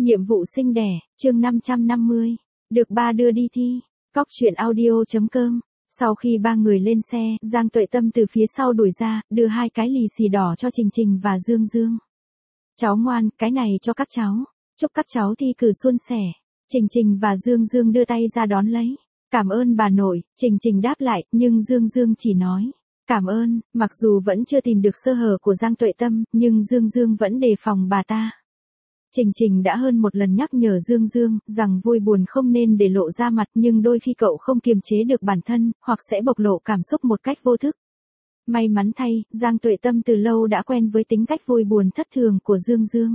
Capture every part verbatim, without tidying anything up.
Nhiệm vụ sinh đẻ, chương năm trăm năm mươi. Được ba đưa đi thi. Cóc truyện audio.com. Sau khi ba người lên xe, Giang Tuệ Tâm từ phía sau đuổi ra, đưa hai cái lì xì đỏ cho Trình Trình và Dương Dương. Cháu ngoan, cái này cho các cháu. Chúc các cháu thi cử suôn sẻ. Trình Trình và Dương Dương đưa tay ra đón lấy. Cảm ơn bà nội, Trình Trình đáp lại, nhưng Dương Dương chỉ nói. Cảm ơn, mặc dù vẫn chưa tìm được sơ hở của Giang Tuệ Tâm, nhưng Dương Dương vẫn đề phòng bà ta. Trình Trình đã hơn một lần nhắc nhở Dương Dương, rằng vui buồn không nên để lộ ra mặt, nhưng đôi khi cậu không kiềm chế được bản thân, hoặc sẽ bộc lộ cảm xúc một cách vô thức. May mắn thay, Giang Tuệ Tâm từ lâu đã quen với tính cách vui buồn thất thường của Dương Dương.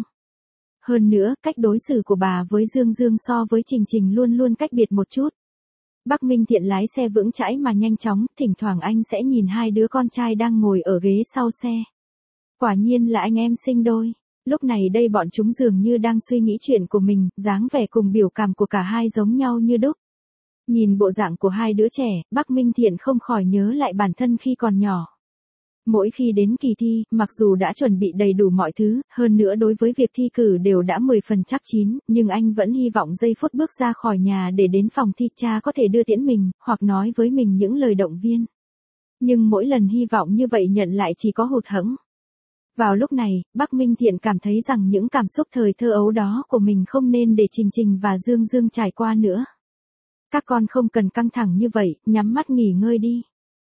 Hơn nữa, cách đối xử của bà với Dương Dương so với Trình Trình luôn luôn cách biệt một chút. Bắc Minh Thiện lái xe vững chãi mà nhanh chóng, thỉnh thoảng anh sẽ nhìn hai đứa con trai đang ngồi ở ghế sau xe. Quả nhiên là anh em sinh đôi. Lúc này đây bọn chúng dường như đang suy nghĩ chuyện của mình, dáng vẻ cùng biểu cảm của cả hai giống nhau như đúc. Nhìn bộ dạng của hai đứa trẻ, Bắc Minh Thiện không khỏi nhớ lại bản thân khi còn nhỏ. Mỗi khi đến kỳ thi, mặc dù đã chuẩn bị đầy đủ mọi thứ, hơn nữa đối với việc thi cử đều đã mười phần chắc chín, nhưng anh vẫn hy vọng giây phút bước ra khỏi nhà để đến phòng thi cha có thể đưa tiễn mình, hoặc nói với mình những lời động viên. Nhưng mỗi lần hy vọng như vậy nhận lại chỉ có hụt hẫng. Vào lúc này, Bắc Minh Thiện cảm thấy rằng những cảm xúc thời thơ ấu đó của mình không nên để Trình Trình và Dương Dương trải qua nữa. Các con không cần căng thẳng như vậy, nhắm mắt nghỉ ngơi đi.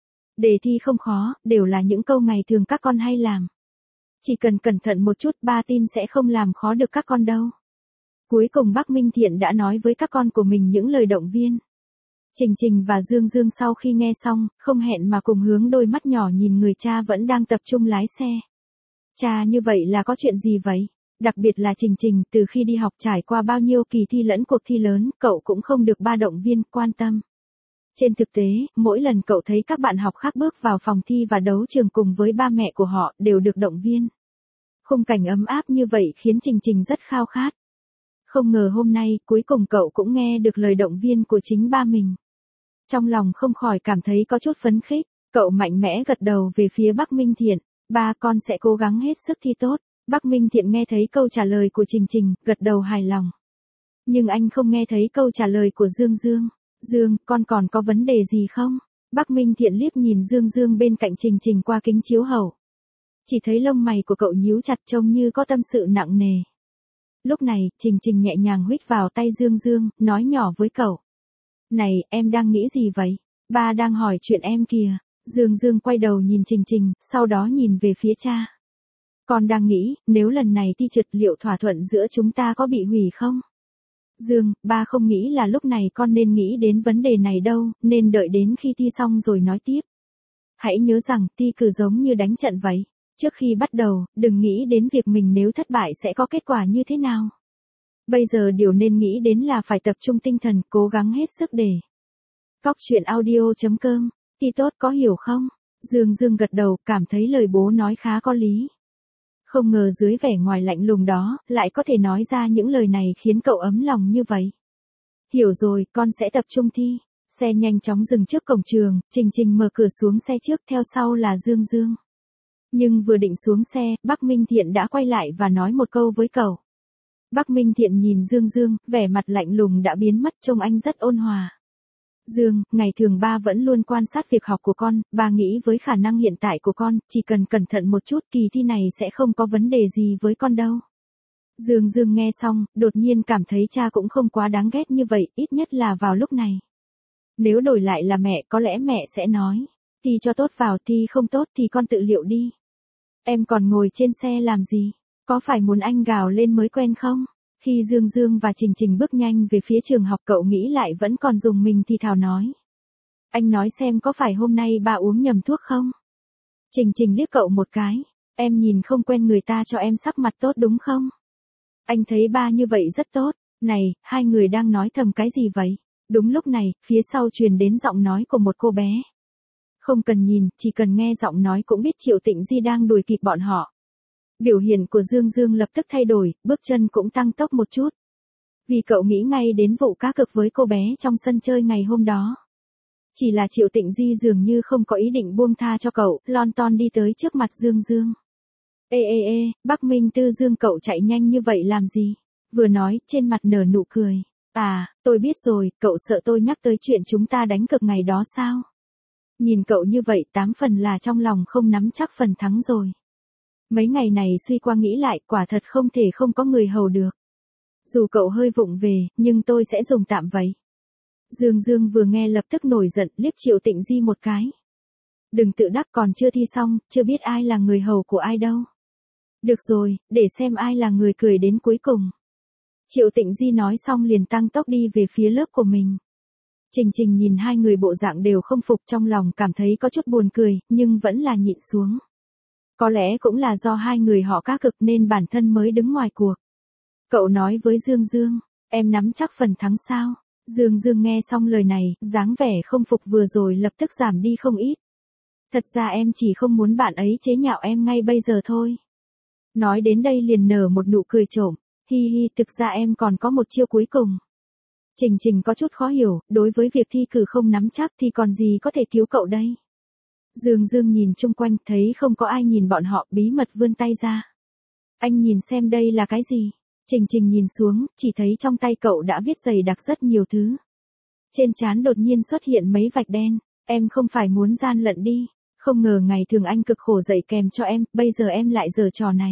Đề thi không khó, đều là những câu ngày thường các con hay làm. Chỉ cần cẩn thận một chút, ba tin sẽ không làm khó được các con đâu. Cuối cùng Bắc Minh Thiện đã nói với các con của mình những lời động viên. Trình Trình và Dương Dương sau khi nghe xong, không hẹn mà cùng hướng đôi mắt nhỏ nhìn người cha vẫn đang tập trung lái xe. Cha, như vậy là có chuyện gì vậy? Đặc biệt là Trình Trình, từ khi đi học trải qua bao nhiêu kỳ thi lẫn cuộc thi lớn, cậu cũng không được ba động viên, quan tâm. Trên thực tế, mỗi lần cậu thấy các bạn học khác bước vào phòng thi và đấu trường cùng với ba mẹ của họ, đều được động viên. Khung cảnh ấm áp như vậy khiến Trình Trình rất khao khát. Không ngờ hôm nay, cuối cùng cậu cũng nghe được lời động viên của chính ba mình. Trong lòng không khỏi cảm thấy có chút phấn khích, cậu mạnh mẽ gật đầu về phía Bắc Minh Thiện. Ba, con sẽ cố gắng hết sức thi tốt. Bắc Minh Thiện nghe thấy câu trả lời của Trình Trình, gật đầu hài lòng. Nhưng anh không nghe thấy câu trả lời của Dương Dương. Dương, con còn có vấn đề gì không? Bắc Minh Thiện liếc nhìn Dương Dương bên cạnh Trình Trình qua kính chiếu hậu. Chỉ thấy lông mày của cậu nhíu chặt trông như có tâm sự nặng nề. Lúc này, Trình Trình nhẹ nhàng huých vào tay Dương Dương, nói nhỏ với cậu. Này, em đang nghĩ gì vậy? Ba đang hỏi chuyện em kìa. Dương Dương quay đầu nhìn Trình Trình, sau đó nhìn về phía cha. Con đang nghĩ, nếu lần này thi trượt liệu thỏa thuận giữa chúng ta có bị hủy không? Dương, ba không nghĩ là lúc này con nên nghĩ đến vấn đề này đâu, nên đợi đến khi thi xong rồi nói tiếp. Hãy nhớ rằng, thi cử giống như đánh trận vậy. Trước khi bắt đầu, đừng nghĩ đến việc mình nếu thất bại sẽ có kết quả như thế nào. Bây giờ điều nên nghĩ đến là phải tập trung tinh thần, cố gắng hết sức để. Cóc truyện audio.com. Thi tốt có hiểu không? Dương Dương gật đầu, cảm thấy lời bố nói khá có lý. Không ngờ dưới vẻ ngoài lạnh lùng đó, lại có thể nói ra những lời này khiến cậu ấm lòng như vậy. Hiểu rồi, con sẽ tập trung thi. Xe nhanh chóng dừng trước cổng trường, Trình Trình mở cửa xuống xe trước, theo sau là Dương Dương. Nhưng vừa định xuống xe, Bắc Minh Thiện đã quay lại và nói một câu với cậu. Bắc Minh Thiện nhìn Dương Dương, vẻ mặt lạnh lùng đã biến mất, trông anh rất ôn hòa. Dương, ngày thường ba vẫn luôn quan sát việc học của con, ba nghĩ với khả năng hiện tại của con, chỉ cần cẩn thận một chút kỳ thi này sẽ không có vấn đề gì với con đâu. Dương Dương nghe xong, đột nhiên cảm thấy cha cũng không quá đáng ghét như vậy, ít nhất là vào lúc này. Nếu đổi lại là mẹ, có lẽ mẹ sẽ nói, thi cho tốt vào, thi không tốt thì con tự liệu đi. Em còn ngồi trên xe làm gì? Có phải muốn anh gào lên mới quen không? Khi Dương Dương và Trình Trình bước nhanh về phía trường học, cậu nghĩ lại vẫn còn dùng mình thì thào nói. Anh nói xem có phải hôm nay ba uống nhầm thuốc không? Trình Trình liếc cậu một cái. Em nhìn không quen người ta cho em sắc mặt tốt đúng không? Anh thấy ba như vậy rất tốt. Này, hai người đang nói thầm cái gì vậy? Đúng lúc này, phía sau truyền đến giọng nói của một cô bé. Không cần nhìn, chỉ cần nghe giọng nói cũng biết Triệu Tịnh Di đang đuổi kịp bọn họ. Biểu hiện của Dương Dương lập tức thay đổi, bước chân cũng tăng tốc một chút. Vì cậu nghĩ ngay đến vụ cá cược với cô bé trong sân chơi ngày hôm đó. Chỉ là Triệu Tịnh Di dường như không có ý định buông tha cho cậu, lon ton đi tới trước mặt Dương Dương. Ê ê ê, Bắc Minh Tư Dương, cậu chạy nhanh như vậy làm gì? Vừa nói, trên mặt nở nụ cười. À, tôi biết rồi, cậu sợ tôi nhắc tới chuyện chúng ta đánh cược ngày đó sao? Nhìn cậu như vậy tám phần là trong lòng không nắm chắc phần thắng rồi. Mấy ngày này suy qua nghĩ lại, quả thật không thể không có người hầu được. Dù cậu hơi vụng về, nhưng tôi sẽ dùng tạm vậy. Dương Dương vừa nghe lập tức nổi giận, liếc Triệu Tịnh Di một cái. Đừng tự đắc, còn chưa thi xong, chưa biết ai là người hầu của ai đâu. Được rồi, để xem ai là người cười đến cuối cùng. Triệu Tịnh Di nói xong liền tăng tốc đi về phía lớp của mình. Trình Trình nhìn hai người bộ dạng đều không phục, trong lòng cảm thấy có chút buồn cười, nhưng vẫn là nhịn xuống. Có lẽ cũng là do hai người họ cá cực nên bản thân mới đứng ngoài cuộc. Cậu nói với Dương Dương, em nắm chắc phần thắng sao? Dương Dương nghe xong lời này, dáng vẻ không phục vừa rồi lập tức giảm đi không ít. Thật ra em chỉ không muốn bạn ấy chế nhạo em ngay bây giờ thôi. Nói đến đây liền nở một nụ cười trộm, hi hi, thực ra em còn có một chiêu cuối cùng. Trình Trình có chút khó hiểu, đối với việc thi cử không nắm chắc thì còn gì có thể cứu cậu đây. Dương Dương nhìn chung quanh, thấy không có ai nhìn bọn họ, bí mật vươn tay ra. Anh nhìn xem đây là cái gì? Trình Trình nhìn xuống, chỉ thấy trong tay cậu đã viết dày đặc rất nhiều thứ. Trên trán đột nhiên xuất hiện mấy vạch đen, em không phải muốn gian lận đi, không ngờ ngày thường anh cực khổ dạy kèm cho em, bây giờ em lại giở trò này.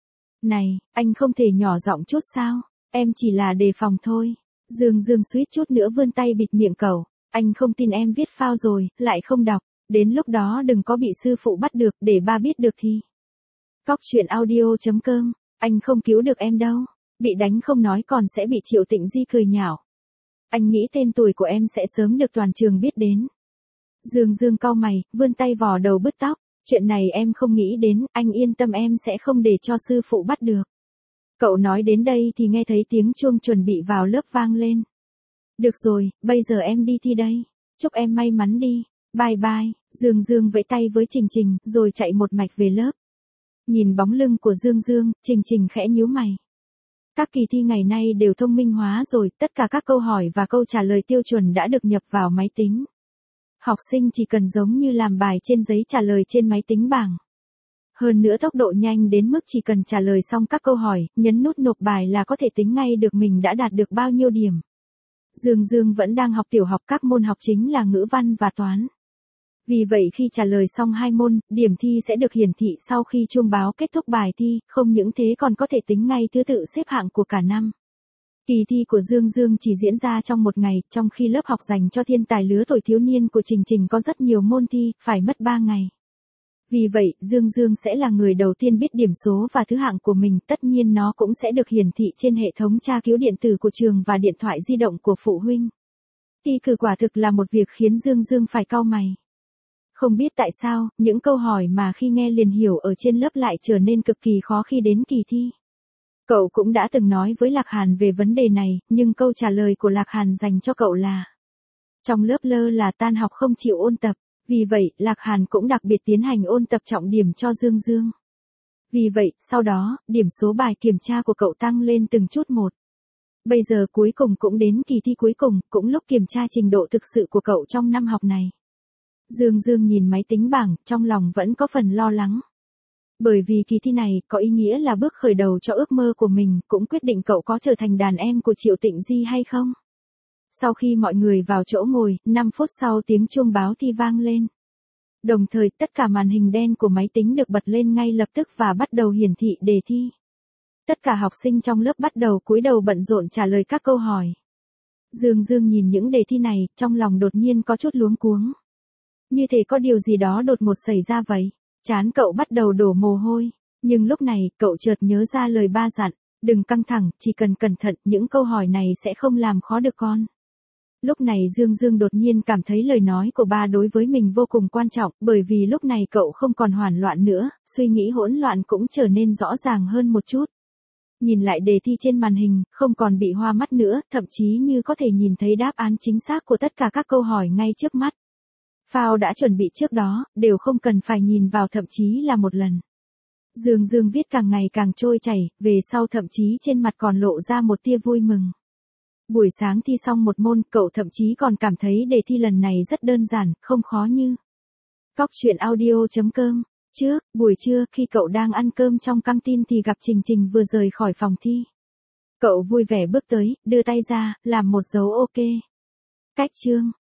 Này, anh không thể nhỏ giọng chút sao, em chỉ là đề phòng thôi. Dương Dương suýt chút nữa vươn tay bịt miệng cậu, anh không tin em viết phao rồi, lại không đọc, đến lúc đó đừng có bị sư phụ bắt được, để ba biết được thì. Cóc truyện audio chấm com, anh không cứu được em đâu, bị đánh không nói còn sẽ bị Triệu Tịnh Di cười nhạo. Anh nghĩ tên tuổi của em sẽ sớm được toàn trường biết đến. Dương Dương cau mày, vươn tay vò đầu bứt tóc, chuyện này em không nghĩ đến, anh yên tâm em sẽ không để cho sư phụ bắt được. Cậu nói đến đây thì nghe thấy tiếng chuông chuẩn bị vào lớp vang lên. Được rồi, bây giờ em đi thi đây, chúc em may mắn đi, bye bye. Dương Dương vẫy tay với Trình Trình, rồi chạy một mạch về lớp. Nhìn bóng lưng của Dương Dương, Trình Trình khẽ nhíu mày. Các kỳ thi ngày nay đều thông minh hóa rồi, tất cả các câu hỏi và câu trả lời tiêu chuẩn đã được nhập vào máy tính. Học sinh chỉ cần giống như làm bài trên giấy trả lời trên máy tính bảng. Hơn nữa tốc độ nhanh đến mức chỉ cần trả lời xong các câu hỏi, nhấn nút nộp bài là có thể tính ngay được mình đã đạt được bao nhiêu điểm. Dương Dương vẫn đang học tiểu học, các môn học chính là ngữ văn và toán. Vì vậy khi trả lời xong hai môn, điểm thi sẽ được hiển thị sau khi chuông báo kết thúc bài thi, không những thế còn có thể tính ngay thứ tự xếp hạng của cả năm. Kỳ thi của Dương Dương chỉ diễn ra trong một ngày, trong khi lớp học dành cho thiên tài lứa tuổi thiếu niên của Trình Trình có rất nhiều môn thi, phải mất ba ngày. Vì vậy, Dương Dương sẽ là người đầu tiên biết điểm số và thứ hạng của mình, tất nhiên nó cũng sẽ được hiển thị trên hệ thống tra cứu điện tử của trường và điện thoại di động của phụ huynh. Thi cử quả thực là một việc khiến Dương Dương phải cau mày. Không biết tại sao, những câu hỏi mà khi nghe liền hiểu ở trên lớp lại trở nên cực kỳ khó khi đến kỳ thi. Cậu cũng đã từng nói với Lạc Hàn về vấn đề này, nhưng câu trả lời của Lạc Hàn dành cho cậu là trong lớp lơ là tan học không chịu ôn tập, vì vậy Lạc Hàn cũng đặc biệt tiến hành ôn tập trọng điểm cho Dương Dương. Vì vậy, sau đó, điểm số bài kiểm tra của cậu tăng lên từng chút một. Bây giờ cuối cùng cũng đến kỳ thi cuối cùng, cũng lúc kiểm tra trình độ thực sự của cậu trong năm học này. Dương Dương nhìn máy tính bảng, trong lòng vẫn có phần lo lắng. Bởi vì kỳ thi này có ý nghĩa là bước khởi đầu cho ước mơ của mình, cũng quyết định cậu có trở thành đàn em của Triệu Tịnh Di hay không. Sau khi mọi người vào chỗ ngồi, năm phút sau tiếng chuông báo thi vang lên. Đồng thời tất cả màn hình đen của máy tính được bật lên ngay lập tức và bắt đầu hiển thị đề thi. Tất cả học sinh trong lớp bắt đầu cúi đầu bận rộn trả lời các câu hỏi. Dương Dương nhìn những đề thi này, trong lòng đột nhiên có chút luống cuống. Như thể có điều gì đó đột ngột xảy ra vậy. Trán cậu bắt đầu đổ mồ hôi, nhưng lúc này, cậu chợt nhớ ra lời ba dặn, đừng căng thẳng, chỉ cần cẩn thận, những câu hỏi này sẽ không làm khó được con. Lúc này Dương Dương đột nhiên cảm thấy lời nói của ba đối với mình vô cùng quan trọng, bởi vì lúc này cậu không còn hoảng loạn nữa, suy nghĩ hỗn loạn cũng trở nên rõ ràng hơn một chút. Nhìn lại đề thi trên màn hình, không còn bị hoa mắt nữa, thậm chí như có thể nhìn thấy đáp án chính xác của tất cả các câu hỏi ngay trước mắt. Phao đã chuẩn bị trước đó, đều không cần phải nhìn vào thậm chí là một lần. Dương Dương viết càng ngày càng trôi chảy, về sau thậm chí trên mặt còn lộ ra một tia vui mừng. Buổi sáng thi xong một môn, cậu thậm chí còn cảm thấy đề thi lần này rất đơn giản, không khó như. Cóc truyện audio chấm com. Trước, buổi trưa, khi cậu đang ăn cơm trong căng tin thì gặp Trình Trình vừa rời khỏi phòng thi. Cậu vui vẻ bước tới, đưa tay ra, làm một dấu ok. Cách chương.